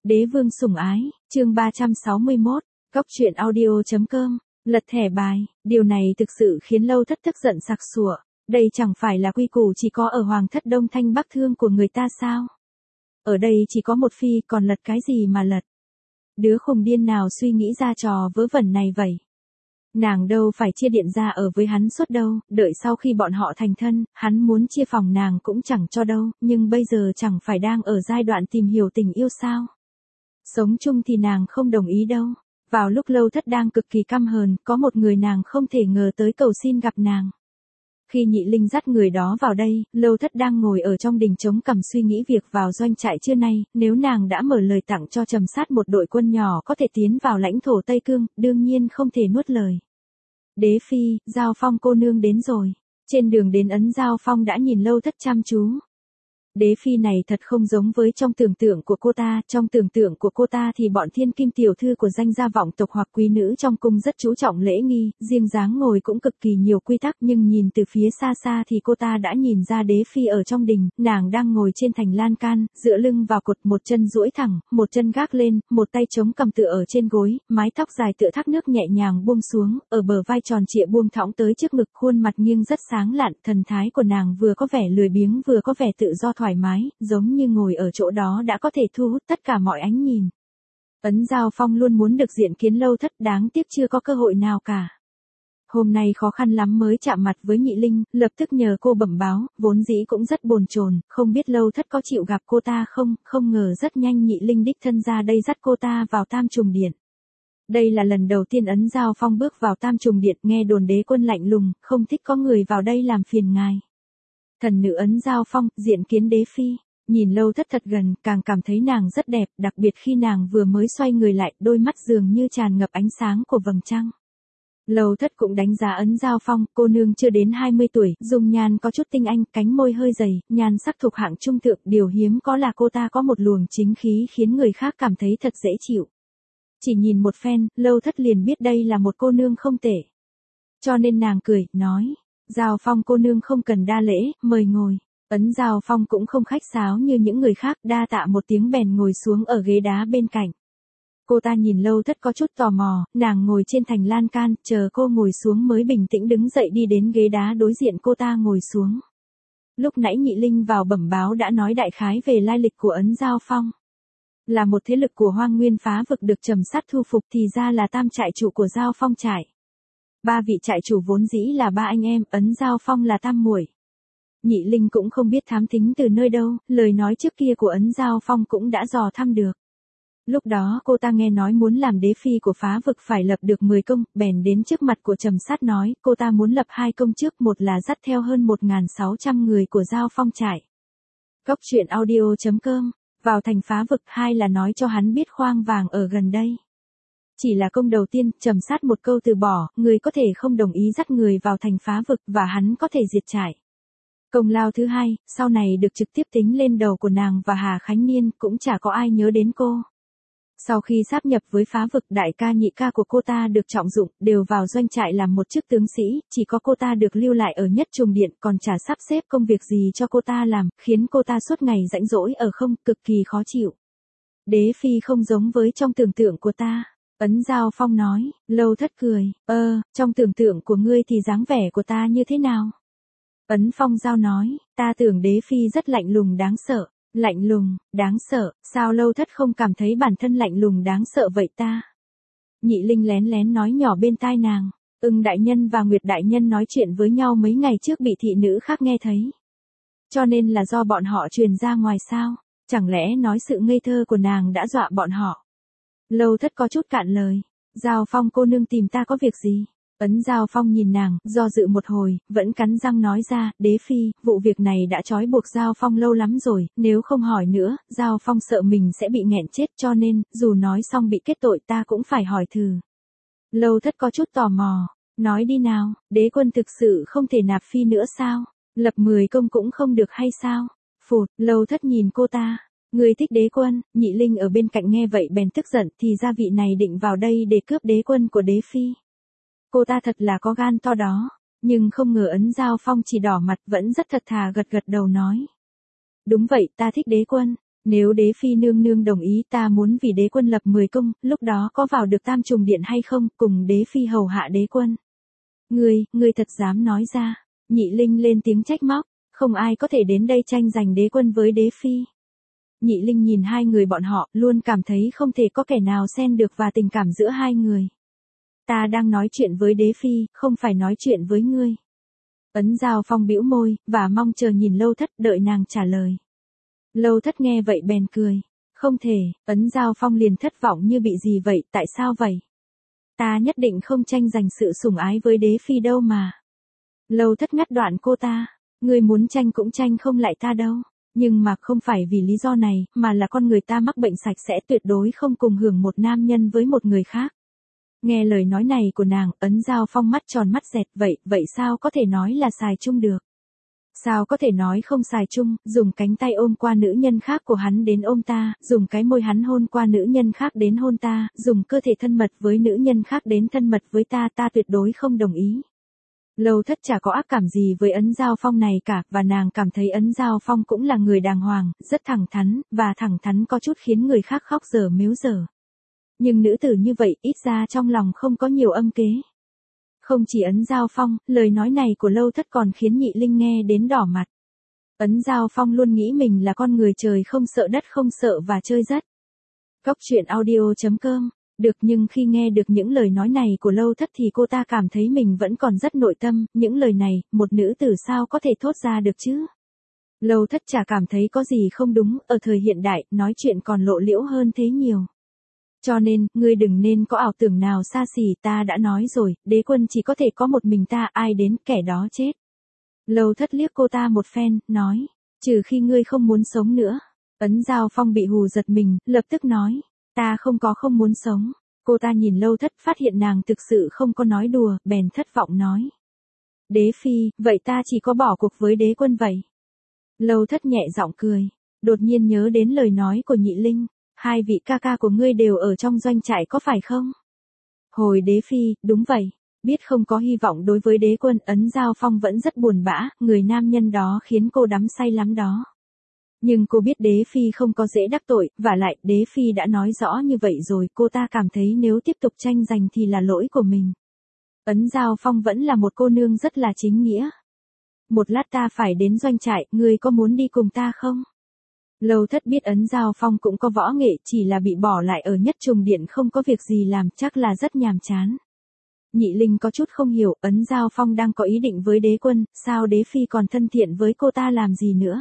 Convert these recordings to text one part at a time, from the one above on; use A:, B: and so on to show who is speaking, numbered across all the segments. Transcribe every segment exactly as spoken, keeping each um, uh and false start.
A: Đế vương sủng ái, chương ba trăm sáu mươi mốt, Cóc truyện audio chấm com, lật thẻ bài, điều này thực sự khiến Lâu Thất tức giận sặc sụa, đây chẳng phải là quy củ chỉ có ở Hoàng thất Đông Thanh Bắc Thương của người ta sao? Ở đây chỉ có một phi, còn lật cái gì mà lật? Đứa khùng điên nào suy nghĩ ra trò vớ vẩn này vậy? Nàng đâu phải chia điện ra ở với hắn suốt đâu, đợi sau khi bọn họ thành thân, hắn muốn chia phòng nàng cũng chẳng cho đâu, nhưng bây giờ chẳng phải đang ở giai đoạn tìm hiểu tình yêu sao? Sống chung thì nàng không đồng ý đâu. Vào lúc Lâu Thất đang cực kỳ căm hờn, có một người nàng không thể ngờ tới cầu xin gặp nàng. Khi Nhị Linh dắt người đó vào đây, Lâu Thất đang ngồi ở trong đình chống cằm suy nghĩ việc vào doanh trại trưa nay, nếu nàng đã mở lời tặng cho Trầm Sát một đội quân nhỏ có thể tiến vào lãnh thổ Tây Cương, đương nhiên không thể nuốt lời. Đế phi, Giao Phong cô nương đến rồi. Trên đường đến ấn Giao Phong đã nhìn Lâu Thất chăm chú. Đế phi này thật không giống với trong tưởng tượng của cô ta, trong tưởng tượng của cô ta thì bọn thiên kim tiểu thư của danh gia vọng tộc hoặc quý nữ trong cung rất chú trọng lễ nghi, riêng dáng ngồi cũng cực kỳ nhiều quy tắc, nhưng nhìn từ phía xa xa thì cô ta đã nhìn ra đế phi ở trong đình, nàng đang ngồi trên thành lan can, dựa lưng vào cột, một chân duỗi thẳng, một chân gác lên, một tay chống cầm tựa ở trên gối, mái tóc dài tựa thác nước nhẹ nhàng buông xuống, ở bờ vai tròn trịa buông thõng tới trước ngực, khuôn mặt nghiêng rất sáng lạn, thần thái của nàng vừa có vẻ lười biếng vừa có vẻ tự do thoải mái, giống như ngồi ở chỗ đó đã có thể thu hút tất cả mọi ánh nhìn. Ấn Giao Phong luôn muốn được diện kiến Lâu Thất, đáng tiếc chưa có cơ hội nào cả. Hôm nay khó khăn lắm mới chạm mặt với Nhị Linh, lập tức nhờ cô bẩm báo, vốn dĩ cũng rất bồn chồn, không biết Lâu Thất có chịu gặp cô ta không, không ngờ rất nhanh Nhị Linh đích thân ra đây dắt cô ta vào Tam Trùng Điện. Đây là lần đầu tiên Ấn Giao Phong bước vào Tam Trùng Điện, nghe đồn đế quân lạnh lùng, không thích có người vào đây làm phiền ngài. Thần nữ Ấn Giao Phong, diện kiến đế phi, nhìn Lâu Thất thật gần, càng cảm thấy nàng rất đẹp, đặc biệt khi nàng vừa mới xoay người lại, đôi mắt dường như tràn ngập ánh sáng của vầng trăng. Lâu Thất cũng đánh giá Ấn Giao Phong, cô nương chưa đến hai mươi tuổi, dung nhan có chút tinh anh, cánh môi hơi dày, nhan sắc thuộc hạng trung thượng, điều hiếm có là cô ta có một luồng chính khí khiến người khác cảm thấy thật dễ chịu. Chỉ nhìn một phen, Lâu Thất liền biết đây là một cô nương không tệ. Cho nên nàng cười, nói: Giao Phong cô nương không cần đa lễ, mời ngồi. Ấn Giao Phong cũng không khách sáo như những người khác, đa tạ một tiếng bèn ngồi xuống ở ghế đá bên cạnh. Cô ta nhìn Lâu Thất có chút tò mò, nàng ngồi trên thành lan can, chờ cô ngồi xuống mới bình tĩnh đứng dậy đi đến ghế đá đối diện cô ta ngồi xuống. Lúc nãy Nhị Linh vào bẩm báo đã nói đại khái về lai lịch của Ấn Giao Phong. Là một thế lực của Hoang Nguyên phá vực được Trầm Sát thu phục, thì ra là tam trại chủ của Giao Phong trại. Ba vị trại chủ vốn dĩ là ba anh em, Ấn Giao Phong là tam muội. Nhị Linh cũng không biết thám thính từ nơi đâu, lời nói trước kia của Ấn Giao Phong cũng đã dò thăm được. Lúc đó cô ta nghe nói muốn làm đế phi của phá vực phải lập được mười công, bèn đến trước mặt của Trầm Sát nói, cô ta muốn lập hai công trước, một là dắt theo hơn một nghìn sáu trăm người của Giao Phong trại. Cóc truyện audio chấm com, vào thành phá vực, hai là nói cho hắn biết khoang vàng ở gần đây. Chỉ là công đầu tiên, Trầm Sát một câu từ bỏ, người có thể không đồng ý dắt người vào thành phá vực và hắn có thể diệt trại. Công lao thứ hai, sau này được trực tiếp tính lên đầu của nàng và Hà Khánh Niên, cũng chả có ai nhớ đến cô. Sau khi sáp nhập với phá vực, đại ca nhị ca của cô ta được trọng dụng, đều vào doanh trại làm một chức tướng sĩ, chỉ có cô ta được lưu lại ở Nhất Trùng Điện, còn chả sắp xếp công việc gì cho cô ta làm, khiến cô ta suốt ngày rãnh rỗi ở không, cực kỳ khó chịu. Đế phi không giống với trong tưởng tượng của ta. Ấn Giao Phong nói. Lâu Thất cười, ơ, trong tưởng tượng của ngươi thì dáng vẻ của ta như thế nào? Ấn Phong Giao nói, ta tưởng đế phi rất lạnh lùng đáng sợ. Lạnh lùng, đáng sợ, sao Lâu Thất không cảm thấy bản thân lạnh lùng đáng sợ vậy ta? Nhị Linh lén lén nói nhỏ bên tai nàng, Ưng đại nhân và Nguyệt đại nhân nói chuyện với nhau mấy ngày trước bị thị nữ khác nghe thấy. Cho nên là do bọn họ truyền ra ngoài sao? Chẳng lẽ nói sự ngây thơ của nàng đã dọa bọn họ? Lâu Thất có chút cạn lời, Giao Phong cô nương tìm ta có việc gì? Ấn Giao Phong nhìn nàng, do dự một hồi, vẫn cắn răng nói ra, đế phi, vụ việc này đã trói buộc Giao Phong lâu lắm rồi, nếu không hỏi nữa, Giao Phong sợ mình sẽ bị nghẹn chết, cho nên, dù nói xong bị kết tội ta cũng phải hỏi thử. Lâu Thất có chút tò mò, nói đi nào, đế quân thực sự không thể nạp phi nữa sao? Lập mười công cũng không được hay sao? Phụt, Lâu Thất nhìn cô ta. Người thích đế quân. Nhị Linh ở bên cạnh nghe vậy bèn tức giận, thì ra vị này định vào đây để cướp đế quân của đế phi. Cô ta thật là có gan to đó, nhưng không ngờ Ấn Giao Phong chỉ đỏ mặt vẫn rất thật thà gật gật đầu nói. Đúng vậy, ta thích đế quân. Nếu đế phi nương nương đồng ý ta muốn vì đế quân lập mười cung, lúc đó có vào được tam trùng điện hay không, cùng đế phi hầu hạ đế quân. Ngươi, ngươi thật dám nói ra. Nhị Linh lên tiếng trách móc, không ai có thể đến đây tranh giành đế quân với đế phi. Nhị Linh nhìn hai người bọn họ, luôn cảm thấy không thể có kẻ nào xen được vào tình cảm giữa hai người. Ta đang nói chuyện với đế phi, không phải nói chuyện với ngươi. Ấn Giao Phong bĩu môi, và mong chờ nhìn Lâu Thất đợi nàng trả lời. Lâu Thất nghe vậy bèn cười. Không thể, Ấn Giao Phong liền thất vọng như bị gì vậy, tại sao vậy? Ta nhất định không tranh giành sự sủng ái với đế phi đâu mà. Lâu Thất ngắt đoạn cô ta. Ngươi muốn tranh cũng tranh không lại ta đâu. Nhưng mà không phải vì lý do này, mà là con người ta mắc bệnh sạch sẽ tuyệt đối không cùng hưởng một nam nhân với một người khác. Nghe lời nói này của nàng, Ấn Giao Phong mắt tròn mắt dẹt, vậy, vậy sao có thể nói là xài chung được? Sao có thể nói không xài chung, dùng cánh tay ôm qua nữ nhân khác của hắn đến ôm ta, dùng cái môi hắn hôn qua nữ nhân khác đến hôn ta, dùng cơ thể thân mật với nữ nhân khác đến thân mật với ta, ta tuyệt đối không đồng ý. Lâu Thất chả có ác cảm gì với Ấn Giao Phong này cả, và nàng cảm thấy Ấn Giao Phong cũng là người đàng hoàng, rất thẳng thắn, và thẳng thắn có chút khiến người khác khóc dở mếu dở. Nhưng nữ tử như vậy, ít ra trong lòng không có nhiều âm kế. Không chỉ Ấn Giao Phong, lời nói này của Lâu Thất còn khiến Nhị Linh nghe đến đỏ mặt. Ấn Giao Phong luôn nghĩ mình là con người trời không sợ đất không sợ và chơi rất. Cốc truyện audio chấm com. Được, nhưng khi nghe được những lời nói này của Lâu Thất thì cô ta cảm thấy mình vẫn còn rất nội tâm, những lời này, một nữ tử sao có thể thốt ra được chứ? Lâu Thất chả cảm thấy có gì không đúng, ở thời hiện đại, nói chuyện còn lộ liễu hơn thế nhiều. Cho nên, ngươi đừng nên có ảo tưởng nào xa xỉ, ta đã nói rồi, đế quân chỉ có thể có một mình ta, ai đến, kẻ đó chết. Lâu Thất liếc cô ta một phen, nói, trừ khi ngươi không muốn sống nữa. Ấn Giao Phong bị hù giật mình, lập tức nói, ta không có không muốn sống. Cô ta nhìn Lâu Thất phát hiện nàng thực sự không có nói đùa, bèn thất vọng nói. Đế phi, vậy ta chỉ có bỏ cuộc với đế quân vậy. Lâu Thất nhẹ giọng cười, đột nhiên nhớ đến lời nói của Nhị Linh. Hai vị ca ca của ngươi đều ở trong doanh trại có phải không? Hồi đế phi, đúng vậy. Biết không có hy vọng đối với đế quân, Ấn Giao Phong vẫn rất buồn bã, người nam nhân đó khiến cô đắm say lắm đó. Nhưng cô biết đế phi không có dễ đắc tội, và lại đế phi đã nói rõ như vậy rồi, cô ta cảm thấy nếu tiếp tục tranh giành thì là lỗi của mình. Ấn Giao Phong vẫn là một cô nương rất là chính nghĩa. Một lát ta phải đến doanh trại, ngươi có muốn đi cùng ta không? Lâu Thất biết Ấn Giao Phong cũng có võ nghệ, chỉ là bị bỏ lại ở nhất trùng điện không có việc gì làm, chắc là rất nhàm chán. Nhị Linh có chút không hiểu, Ấn Giao Phong đang có ý định với đế quân, sao đế phi còn thân thiện với cô ta làm gì nữa?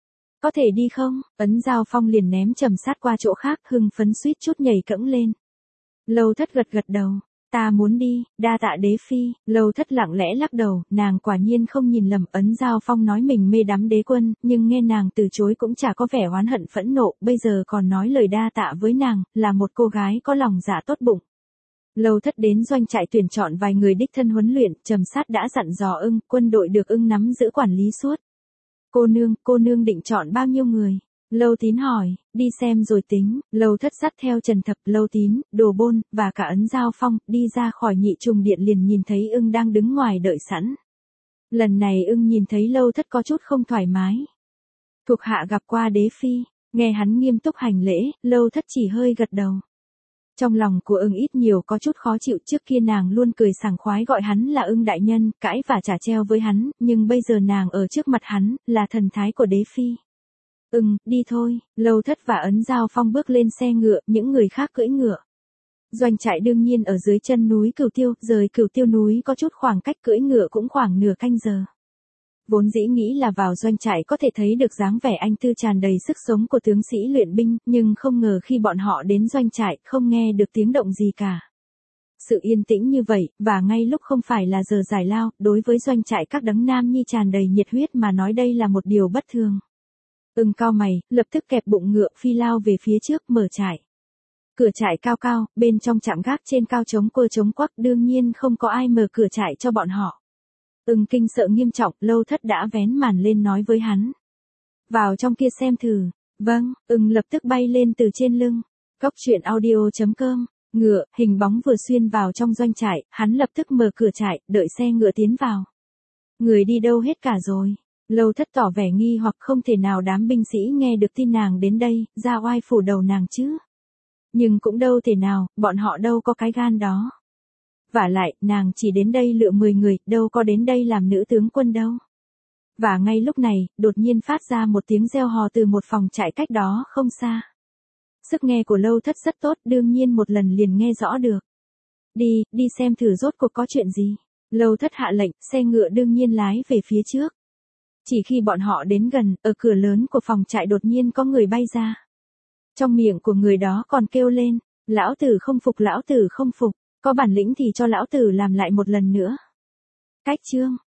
A: Có thể đi không? Ấn Giao Phong liền ném trầm sát qua chỗ khác, hưng phấn suýt chút nhảy cẫng lên. Lâu Thất gật gật đầu. Ta muốn đi, đa tạ đế phi. Lâu Thất lặng lẽ lắc đầu, nàng quả nhiên không nhìn lầm. Ấn Giao Phong nói mình mê đắm đế quân, nhưng nghe nàng từ chối cũng chả có vẻ oán hận phẫn nộ, bây giờ còn nói lời đa tạ với nàng, là một cô gái có lòng dạ tốt bụng. Lâu Thất đến doanh trại tuyển chọn vài người đích thân huấn luyện, trầm sát đã dặn dò ưng, quân đội được ưng nắm giữ quản lý suốt. Cô nương, cô nương định chọn bao nhiêu người? Lâu Tín hỏi, đi xem rồi tính. Lâu Thất dắt theo Trần Thập, Lâu Tín, Đồ Bôn, và cả Ấn Giao Phong, đi ra khỏi nhị trùng điện liền nhìn thấy ưng đang đứng ngoài đợi sẵn. Lần này ưng nhìn thấy Lâu Thất có chút không thoải mái. Thuộc hạ gặp qua đế phi, nghe hắn nghiêm túc hành lễ, Lâu Thất chỉ hơi gật đầu. Trong lòng của ưng ít nhiều có chút khó chịu, trước kia nàng luôn cười sảng khoái gọi hắn là ưng đại nhân, cãi và trả treo với hắn, nhưng bây giờ nàng ở trước mặt hắn, là thần thái của đế phi. Ưng, đi thôi. Lâu Thất và Ấn Giao Phong bước lên xe ngựa, những người khác cưỡi ngựa. Doanh trại đương nhiên ở dưới chân núi Cửu Tiêu, rời Cửu Tiêu núi có chút khoảng cách, cưỡi ngựa cũng khoảng nửa canh giờ. Vốn dĩ nghĩ là vào doanh trại có thể thấy được dáng vẻ anh tư tràn đầy sức sống của tướng sĩ luyện binh, nhưng không ngờ khi bọn họ đến doanh trại, không nghe được tiếng động gì cả. Sự yên tĩnh như vậy, và ngay lúc không phải là giờ giải lao, đối với doanh trại các đấng nam nhi tràn đầy nhiệt huyết mà nói đây là một điều bất thường. Ưng cao mày, lập tức kẹp bụng ngựa phi lao về phía trước, mở trại. Cửa trại cao cao, bên trong trạm gác trên cao chống quơ chống quắc, đương nhiên không có ai mở cửa trại cho bọn họ. Ưng kinh sợ nghiêm trọng, Lâu Thất đã vén màn lên nói với hắn. Vào trong kia xem thử. Vâng, Ưng lập tức bay lên từ trên lưng. Cốc truyện audio chấm com. Ngựa, hình bóng vừa xuyên vào trong doanh trại, hắn lập tức mở cửa trại, đợi xe ngựa tiến vào. Người đi đâu hết cả rồi? Lâu Thất tỏ vẻ nghi hoặc không thể nào đám binh sĩ nghe được tin nàng đến đây, ra oai phủ đầu nàng chứ. Nhưng cũng đâu thể nào, bọn họ đâu có cái gan đó. Vả lại, nàng chỉ đến đây lựa mười người, đâu có đến đây làm nữ tướng quân đâu. Và ngay lúc này, đột nhiên phát ra một tiếng reo hò từ một phòng trại cách đó không xa. Sức nghe của Lâu Thất rất tốt, đương nhiên một lần liền nghe rõ được. Đi, đi xem thử rốt cuộc có chuyện gì. Lâu Thất hạ lệnh, xe ngựa đương nhiên lái về phía trước. Chỉ khi bọn họ đến gần, ở cửa lớn của phòng trại đột nhiên có người bay ra. Trong miệng của người đó còn kêu lên, lão tử không phục, lão tử không phục, có bản lĩnh thì cho lão tử làm lại một lần nữa. Cách chương